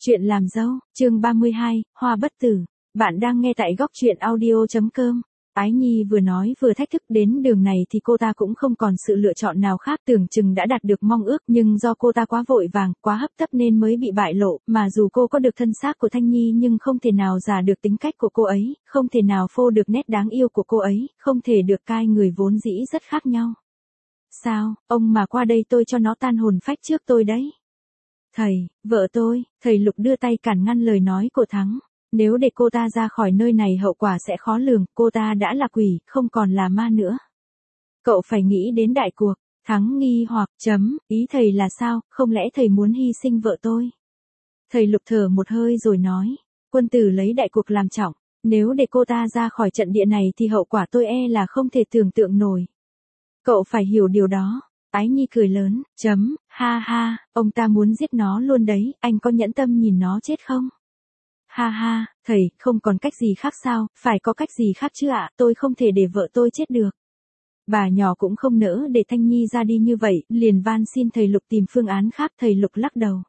Chuyện làm dâu, chương 32, Hoa bất tử. Bạn đang nghe tại góc truyện audio.com. Ái Nhi vừa nói vừa thách thức, đến đường này thì cô ta cũng không còn sự lựa chọn nào khác, tưởng chừng đã đạt được mong ước, nhưng do cô ta quá vội vàng, quá hấp tấp nên mới bị bại lộ, mà dù cô có được thân xác của Thanh Nhi nhưng không thể nào giả được tính cách của cô ấy, không thể nào phô được nét đáng yêu của cô ấy, không thể được cai người vốn dĩ rất khác nhau. Sao, ông mà qua đây tôi cho nó tan hồn phách trước tôi đấy. Thầy, vợ tôi, thầy Lục đưa tay cản ngăn lời nói của Thắng. Nếu để cô ta ra khỏi nơi này hậu quả sẽ khó lường, cô ta đã là quỷ, không còn là ma nữa. Cậu phải nghĩ đến đại cuộc. Thắng nghi hoặc, ý thầy là sao, không lẽ thầy muốn hy sinh vợ tôi? Thầy Lục thở một hơi rồi nói, quân tử lấy đại cuộc làm trọng, nếu để cô ta ra khỏi trận địa này thì hậu quả tôi là không thể tưởng tượng nổi. Cậu phải hiểu điều đó. Ái Nhi cười lớn, ha ha, ông ta muốn giết nó luôn đấy, anh có nhẫn tâm nhìn nó chết không? Ha ha, thầy, không còn cách gì khác sao, phải có cách gì khác chứ ạ, tôi không thể để vợ tôi chết được. Bà nhỏ cũng không nỡ để Thanh Nhi ra đi như vậy, liền van xin thầy Lục tìm phương án khác, thầy Lục lắc đầu.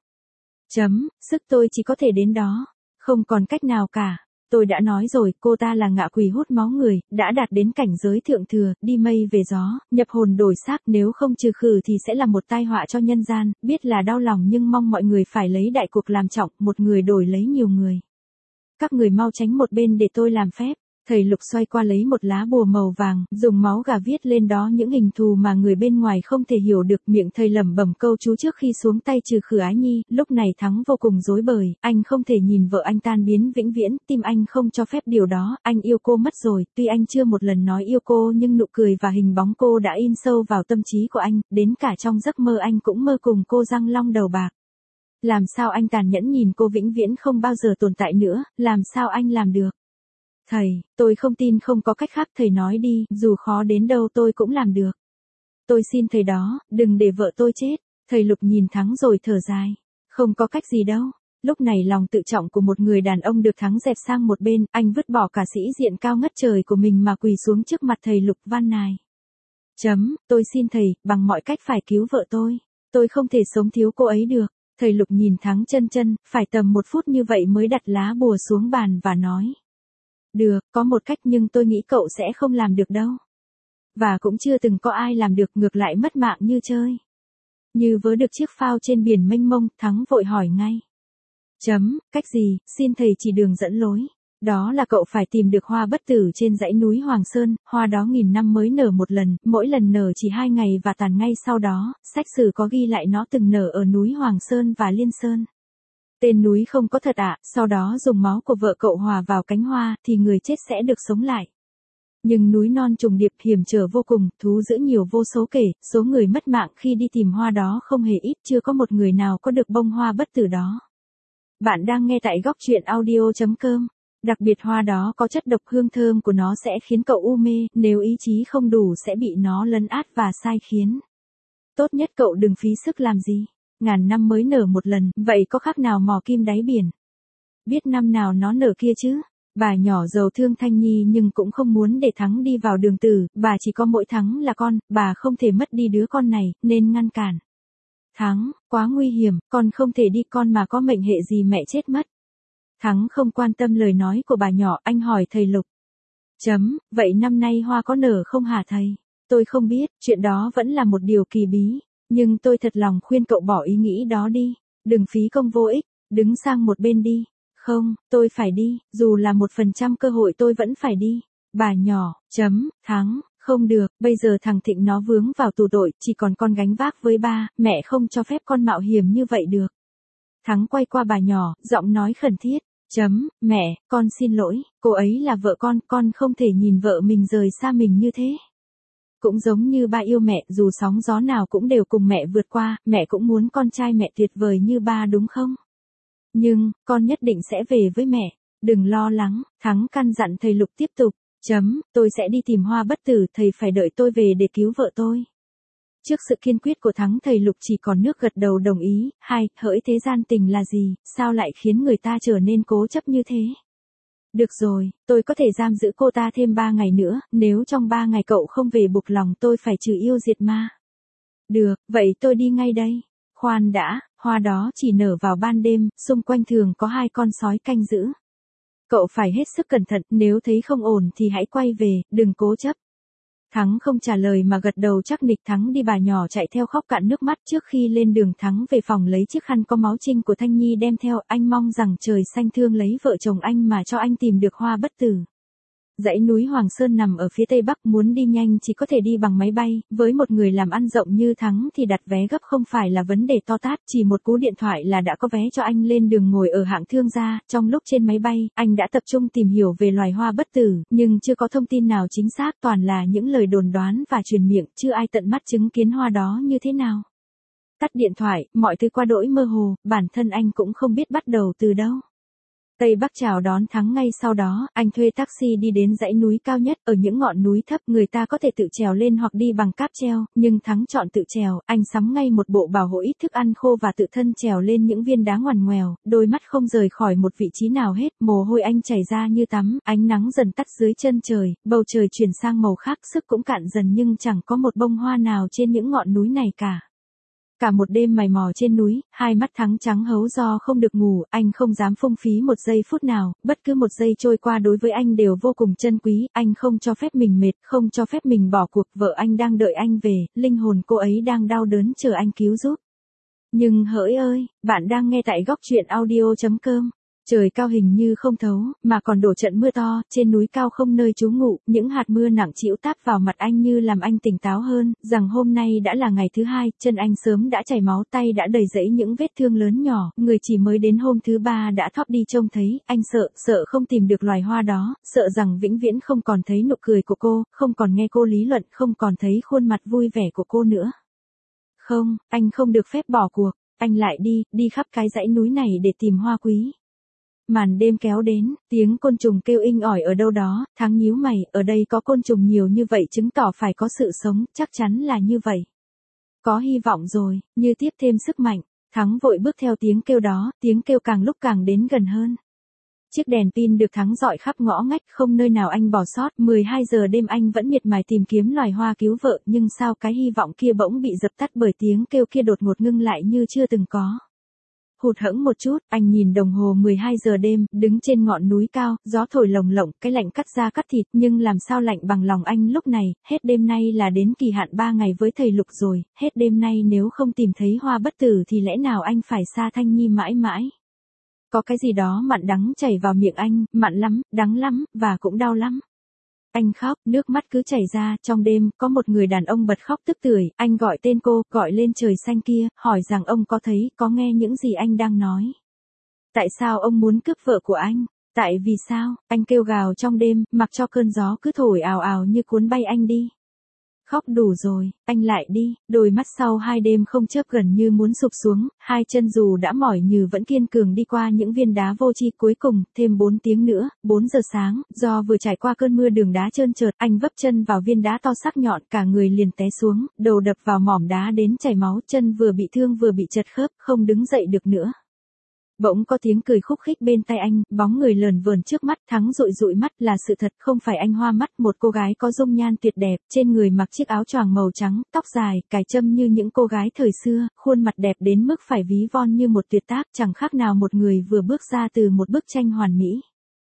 Sức tôi chỉ có thể đến đó, không còn cách nào cả. Tôi đã nói rồi, cô ta là ngạ quỷ hút máu người, đã đạt đến cảnh giới thượng thừa, đi mây về gió, nhập hồn đổi xác, nếu không trừ khử thì sẽ là một tai họa cho nhân gian, biết là đau lòng nhưng mong mọi người phải lấy đại cuộc làm trọng, một người đổi lấy nhiều người. Các người mau tránh một bên để tôi làm phép. Thầy Lục xoay qua lấy một lá bùa màu vàng, dùng máu gà viết lên đó những hình thù mà người bên ngoài không thể hiểu được, miệng thầy lẩm bẩm câu chú trước khi xuống tay trừ khử Ái Nhi. Lúc này Thắng vô cùng rối bời, anh không thể nhìn vợ anh tan biến vĩnh viễn, tim anh không cho phép điều đó, anh yêu cô mất rồi, tuy anh chưa một lần nói yêu cô nhưng nụ cười và hình bóng cô đã in sâu vào tâm trí của anh, đến cả trong giấc mơ anh cũng mơ cùng cô răng long đầu bạc. Làm sao anh tàn nhẫn nhìn cô vĩnh viễn không bao giờ tồn tại nữa, làm sao anh làm được? Thầy, tôi không tin không có cách khác, thầy nói đi, dù khó đến đâu tôi cũng làm được. Tôi xin thầy đó, đừng để vợ tôi chết. Thầy Lục nhìn Thắng rồi thở dài. Không có cách gì đâu. Lúc này lòng tự trọng của một người đàn ông được Thắng dẹp sang một bên, anh vứt bỏ cả sĩ diện cao ngất trời của mình mà quỳ xuống trước mặt thầy Lục van nài. Tôi xin thầy, bằng mọi cách phải cứu vợ tôi. Tôi không thể sống thiếu cô ấy được. Thầy Lục nhìn Thắng chân, phải tầm 1 phút như vậy mới đặt lá bùa xuống bàn và nói. Được, có một cách nhưng tôi nghĩ cậu sẽ không làm được đâu. Và cũng chưa từng có ai làm được, ngược lại mất mạng như chơi. Như vớ được chiếc phao trên biển mênh mông, Thắng vội hỏi ngay. Cách gì, xin thầy chỉ đường dẫn lối. Đó là cậu phải tìm được hoa bất tử trên dãy núi Hoàng Sơn, hoa đó 1000 năm mới nở một lần, mỗi lần nở chỉ 2 ngày và tàn ngay sau đó, sách sử có ghi lại nó từng nở ở núi Hoàng Sơn và Liên Sơn. Tên núi không có thật ạ, sau đó dùng máu của vợ cậu hòa vào cánh hoa, thì người chết sẽ được sống lại. Nhưng núi non trùng điệp hiểm trở vô cùng, thú dữ nhiều vô số kể, số người mất mạng khi đi tìm hoa đó không hề ít, chưa có một người nào có được bông hoa bất tử đó. Bạn đang nghe tại góc truyện audio.com. Đặc biệt hoa đó có chất độc, hương thơm của nó sẽ khiến cậu u mê, nếu ý chí không đủ sẽ bị nó lấn át và sai khiến. Tốt nhất cậu đừng phí sức làm gì. 1000 năm mới nở một lần, vậy có khác nào mò kim đáy biển. Biết năm nào nó nở kia chứ. Bà nhỏ giàu thương Thanh Nhi nhưng cũng không muốn để Thắng đi vào đường tử, bà chỉ có mỗi Thắng là con, bà không thể mất đi đứa con này, nên ngăn cản. Thắng, quá nguy hiểm, con không thể đi, con mà có mệnh hệ gì mẹ chết mất. Thắng không quan tâm lời nói của bà nhỏ, anh hỏi thầy Lục. Vậy năm nay hoa có nở không hả thầy? Tôi không biết, chuyện đó vẫn là một điều kỳ bí. Nhưng tôi thật lòng khuyên cậu bỏ ý nghĩ đó đi. Đừng phí công vô ích, đứng sang một bên đi. Không, tôi phải đi, dù là 1% cơ hội tôi vẫn phải đi. Bà nhỏ, Thắng, không được, bây giờ thằng Thịnh nó vướng vào tù tội, chỉ còn con gánh vác với ba, mẹ không cho phép con mạo hiểm như vậy được. Thắng quay qua bà nhỏ, giọng nói khẩn thiết. Mẹ, con xin lỗi, cô ấy là vợ con không thể nhìn vợ mình rời xa mình như thế. Cũng giống như ba yêu mẹ, dù sóng gió nào cũng đều cùng mẹ vượt qua, mẹ cũng muốn con trai mẹ tuyệt vời như ba đúng không? Nhưng, con nhất định sẽ về với mẹ, đừng lo lắng, Thắng căn dặn thầy Lục tiếp tục. Tôi sẽ đi tìm hoa bất tử, thầy phải đợi tôi về để cứu vợ tôi. Trước sự kiên quyết của Thắng, thầy Lục chỉ còn nước gật đầu đồng ý. Hỡi thế gian tình là gì, sao lại khiến người ta trở nên cố chấp như thế? Được rồi, tôi có thể giam giữ cô ta thêm 3 ngày nữa, nếu trong 3 ngày cậu không về buộc lòng tôi phải trừ yêu diệt ma. Được, vậy tôi đi ngay đây. Khoan đã, hoa đó chỉ nở vào ban đêm, xung quanh thường có 2 con sói canh giữ. Cậu phải hết sức cẩn thận, nếu thấy không ổn thì hãy quay về, đừng cố chấp. Thắng không trả lời mà gật đầu chắc nịch. Thắng đi, bà nhỏ chạy theo khóc cạn nước mắt. Trước khi lên đường Thắng về phòng lấy chiếc khăn có máu Trinh của Thanh Nhi đem theo. Anh mong rằng trời xanh thương lấy vợ chồng anh mà cho anh tìm được hoa bất tử. Dãy núi Hoàng Sơn nằm ở phía tây bắc, muốn đi nhanh chỉ có thể đi bằng máy bay, với một người làm ăn rộng như Thắng thì đặt vé gấp không phải là vấn đề to tát, chỉ một cú điện thoại là đã có vé cho anh lên đường ngồi ở hạng thương gia. Trong lúc trên máy bay, anh đã tập trung tìm hiểu về loài hoa bất tử, nhưng chưa có thông tin nào chính xác, toàn là những lời đồn đoán và truyền miệng, chưa ai tận mắt chứng kiến hoa đó như thế nào. Tắt điện thoại, mọi thứ qua đỗi mơ hồ, bản thân anh cũng không biết bắt đầu từ đâu. Tây Bắc chào đón Thắng ngay sau đó, anh thuê taxi đi đến dãy núi cao nhất, ở những ngọn núi thấp người ta có thể tự trèo lên hoặc đi bằng cáp treo, nhưng Thắng chọn tự trèo. Anh sắm ngay một bộ bảo hộ ít thức ăn khô và tự thân trèo lên những viên đá ngoằn ngoèo, đôi mắt không rời khỏi một vị trí nào hết, mồ hôi anh chảy ra như tắm, ánh nắng dần tắt dưới chân trời, bầu trời chuyển sang màu khác, sức cũng cạn dần nhưng chẳng có một bông hoa nào trên những ngọn núi này cả. Cả một đêm mày mò trên núi, hai mắt Thắng trắng hấu do không được ngủ, anh không dám phung phí một giây phút nào, bất cứ một giây trôi qua đối với anh đều vô cùng trân quý, anh không cho phép mình mệt, không cho phép mình bỏ cuộc, vợ anh đang đợi anh về, linh hồn cô ấy đang đau đớn chờ anh cứu giúp. Nhưng hỡi ơi, bạn đang nghe tại góc truyện audio.com. Trời cao hình như không thấu, mà còn đổ trận mưa to, trên núi cao không nơi trú ngụ, những hạt mưa nặng trĩu táp vào mặt anh như làm anh tỉnh táo hơn, rằng hôm nay đã là ngày thứ 2, chân anh sớm đã chảy máu, tay đã đầy rẫy những vết thương lớn nhỏ, người chỉ mới đến hôm thứ 3 đã thóp đi trông thấy, anh sợ không tìm được loài hoa đó, sợ rằng vĩnh viễn không còn thấy nụ cười của cô, không còn nghe cô lý luận, không còn thấy khuôn mặt vui vẻ của cô nữa. Không, anh không được phép bỏ cuộc, anh lại đi khắp cái dãy núi này để tìm hoa quý. Màn đêm kéo đến, tiếng côn trùng kêu inh ỏi ở đâu đó, Thắng nhíu mày, ở đây có côn trùng nhiều như vậy chứng tỏ phải có sự sống, chắc chắn là như vậy. Có hy vọng rồi, như tiếp thêm sức mạnh, Thắng vội bước theo tiếng kêu đó, tiếng kêu càng lúc càng đến gần hơn. Chiếc đèn pin được Thắng dọi khắp ngõ ngách, không nơi nào anh bỏ sót, 12 giờ đêm anh vẫn miệt mài tìm kiếm loài hoa cứu vợ, nhưng sao cái hy vọng kia bỗng bị dập tắt bởi tiếng kêu kia đột ngột ngưng lại như chưa từng có. Hụt hẫng một chút, anh nhìn đồng hồ 12 giờ đêm, đứng trên ngọn núi cao, gió thổi lồng lộng, cái lạnh cắt da cắt thịt, nhưng làm sao lạnh bằng lòng anh lúc này, hết đêm nay là đến kỳ hạn 3 ngày với thầy Lục rồi, hết đêm nay nếu không tìm thấy hoa bất tử thì lẽ nào anh phải xa Thanh Nhi mãi mãi. Có cái gì đó mặn đắng chảy vào miệng anh, mặn lắm, đắng lắm, và cũng đau lắm. Anh khóc, nước mắt cứ chảy ra, trong đêm, có một người đàn ông bật khóc tức tưởi, anh gọi tên cô, gọi lên trời xanh kia, hỏi rằng ông có thấy, có nghe những gì anh đang nói. Tại sao ông muốn cướp vợ của anh? Tại vì sao? Anh kêu gào trong đêm, mặc cho cơn gió cứ thổi ào ào như cuốn bay anh đi. Khóc đủ rồi, anh lại đi, đôi mắt sau 2 đêm không chớp gần như muốn sụp xuống, 2 chân dù đã mỏi nhừ vẫn kiên cường đi qua những viên đá vô tri. Cuối cùng, thêm 4 tiếng nữa, 4 giờ sáng, do vừa trải qua cơn mưa đường đá trơn trượt, anh vấp chân vào viên đá to sắc nhọn, cả người liền té xuống, đầu đập vào mỏm đá đến chảy máu, chân vừa bị thương vừa bị chật khớp, không đứng dậy được nữa. Bỗng có tiếng cười khúc khích bên tai anh, bóng người lờn vờn trước mắt, Thắng dụi mắt, là sự thật, không phải anh hoa mắt, một cô gái có dung nhan tuyệt đẹp, trên người mặc chiếc áo choàng màu trắng, tóc dài, cài châm như những cô gái thời xưa, khuôn mặt đẹp đến mức phải ví von như một tuyệt tác, chẳng khác nào một người vừa bước ra từ một bức tranh hoàn mỹ.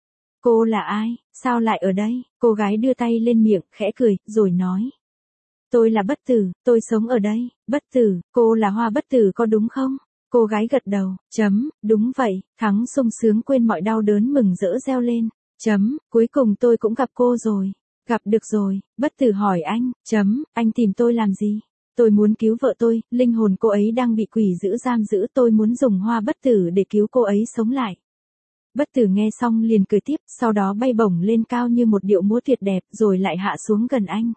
Cô là ai, sao lại ở đây? Cô gái đưa tay lên miệng, khẽ cười, rồi nói. Tôi là bất tử, tôi sống ở đây. Bất tử, cô là hoa bất tử có đúng không? Cô gái gật đầu, đúng vậy, Thắng sung sướng quên mọi đau đớn mừng rỡ reo lên, cuối cùng tôi cũng gặp cô rồi, gặp được rồi, bất tử hỏi anh, anh tìm tôi làm gì? Tôi muốn cứu vợ tôi, linh hồn cô ấy đang bị quỷ dữ giam giữ, tôi muốn dùng hoa bất tử để cứu cô ấy sống lại. Bất tử nghe xong liền cười tiếp, sau đó bay bổng lên cao như một điệu múa tuyệt đẹp, rồi lại hạ xuống gần anh.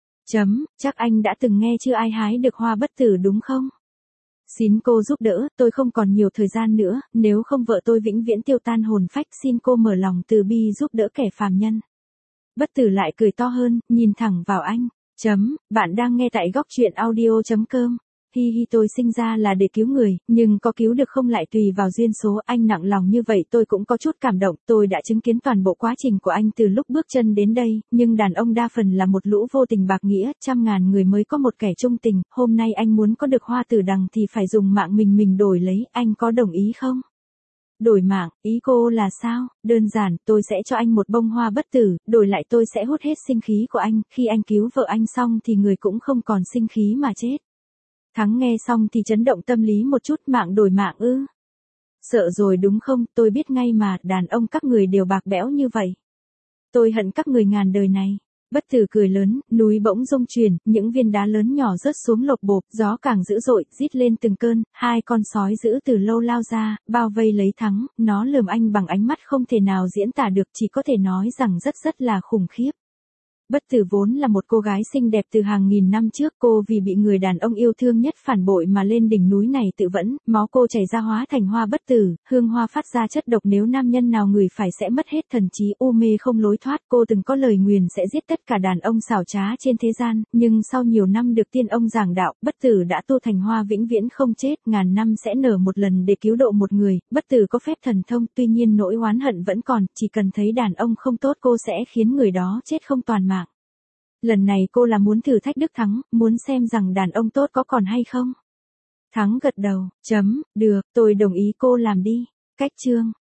Chắc anh đã từng nghe chưa ai hái được hoa bất tử đúng không? Xin cô giúp đỡ, tôi không còn nhiều thời gian nữa, nếu không vợ tôi vĩnh viễn tiêu tan hồn phách, xin cô mở lòng từ bi giúp đỡ kẻ phàm nhân. Bất tử lại cười to hơn, nhìn thẳng vào anh. Bạn đang nghe tại góc truyện audio.com. hi hi tôi sinh ra là để cứu người, nhưng có cứu được không lại tùy vào duyên số, anh nặng lòng như vậy tôi cũng có chút cảm động, tôi đã chứng kiến toàn bộ quá trình của anh từ lúc bước chân đến đây, nhưng đàn ông đa phần là một lũ vô tình bạc nghĩa, trăm ngàn người mới có một kẻ trung tình, hôm nay anh muốn có được hoa tử đằng thì phải dùng mạng mình đổi lấy, anh có đồng ý không? Đổi mạng, ý cô là sao? Đơn giản, tôi sẽ cho anh một bông hoa bất tử, đổi lại tôi sẽ hút hết sinh khí của anh, khi anh cứu vợ anh xong thì người cũng không còn sinh khí mà chết. Thắng nghe xong thì chấn động tâm lý một chút, mạng đổi mạng ư? Sợ rồi đúng không, tôi biết ngay mà, đàn ông các người đều bạc bẽo như vậy. Tôi hận các người ngàn đời này. Bất tử cười lớn, núi bỗng rung chuyển, những viên đá lớn nhỏ rớt xuống lộp bộp, gió càng dữ dội, rít lên từng cơn, hai con sói dữ từ lâu lao ra, bao vây lấy Thắng, nó lườm anh bằng ánh mắt không thể nào diễn tả được, chỉ có thể nói rằng rất là khủng khiếp. Bất tử vốn là một cô gái xinh đẹp từ hàng nghìn năm trước, cô vì bị người đàn ông yêu thương nhất phản bội mà lên đỉnh núi này tự vẫn, máu cô chảy ra hóa thành hoa bất tử, hương hoa phát ra chất độc nếu nam nhân nào ngửi phải sẽ mất hết thần trí, u mê không lối thoát. Cô từng có lời nguyền sẽ giết tất cả đàn ông xảo trá trên thế gian, nhưng sau nhiều năm được tiên ông giảng đạo, bất tử đã tu thành hoa vĩnh viễn không chết, ngàn năm sẽ nở một lần để cứu độ một người. Bất tử có phép thần thông, tuy nhiên nỗi oán hận vẫn còn, chỉ cần thấy đàn ông không tốt cô sẽ khiến người đó chết không toàn mạng. Lần này cô là muốn thử thách Đức Thắng, muốn xem rằng đàn ông tốt có còn hay không. Thắng gật đầu, được, tôi đồng ý cô làm đi. Cách chương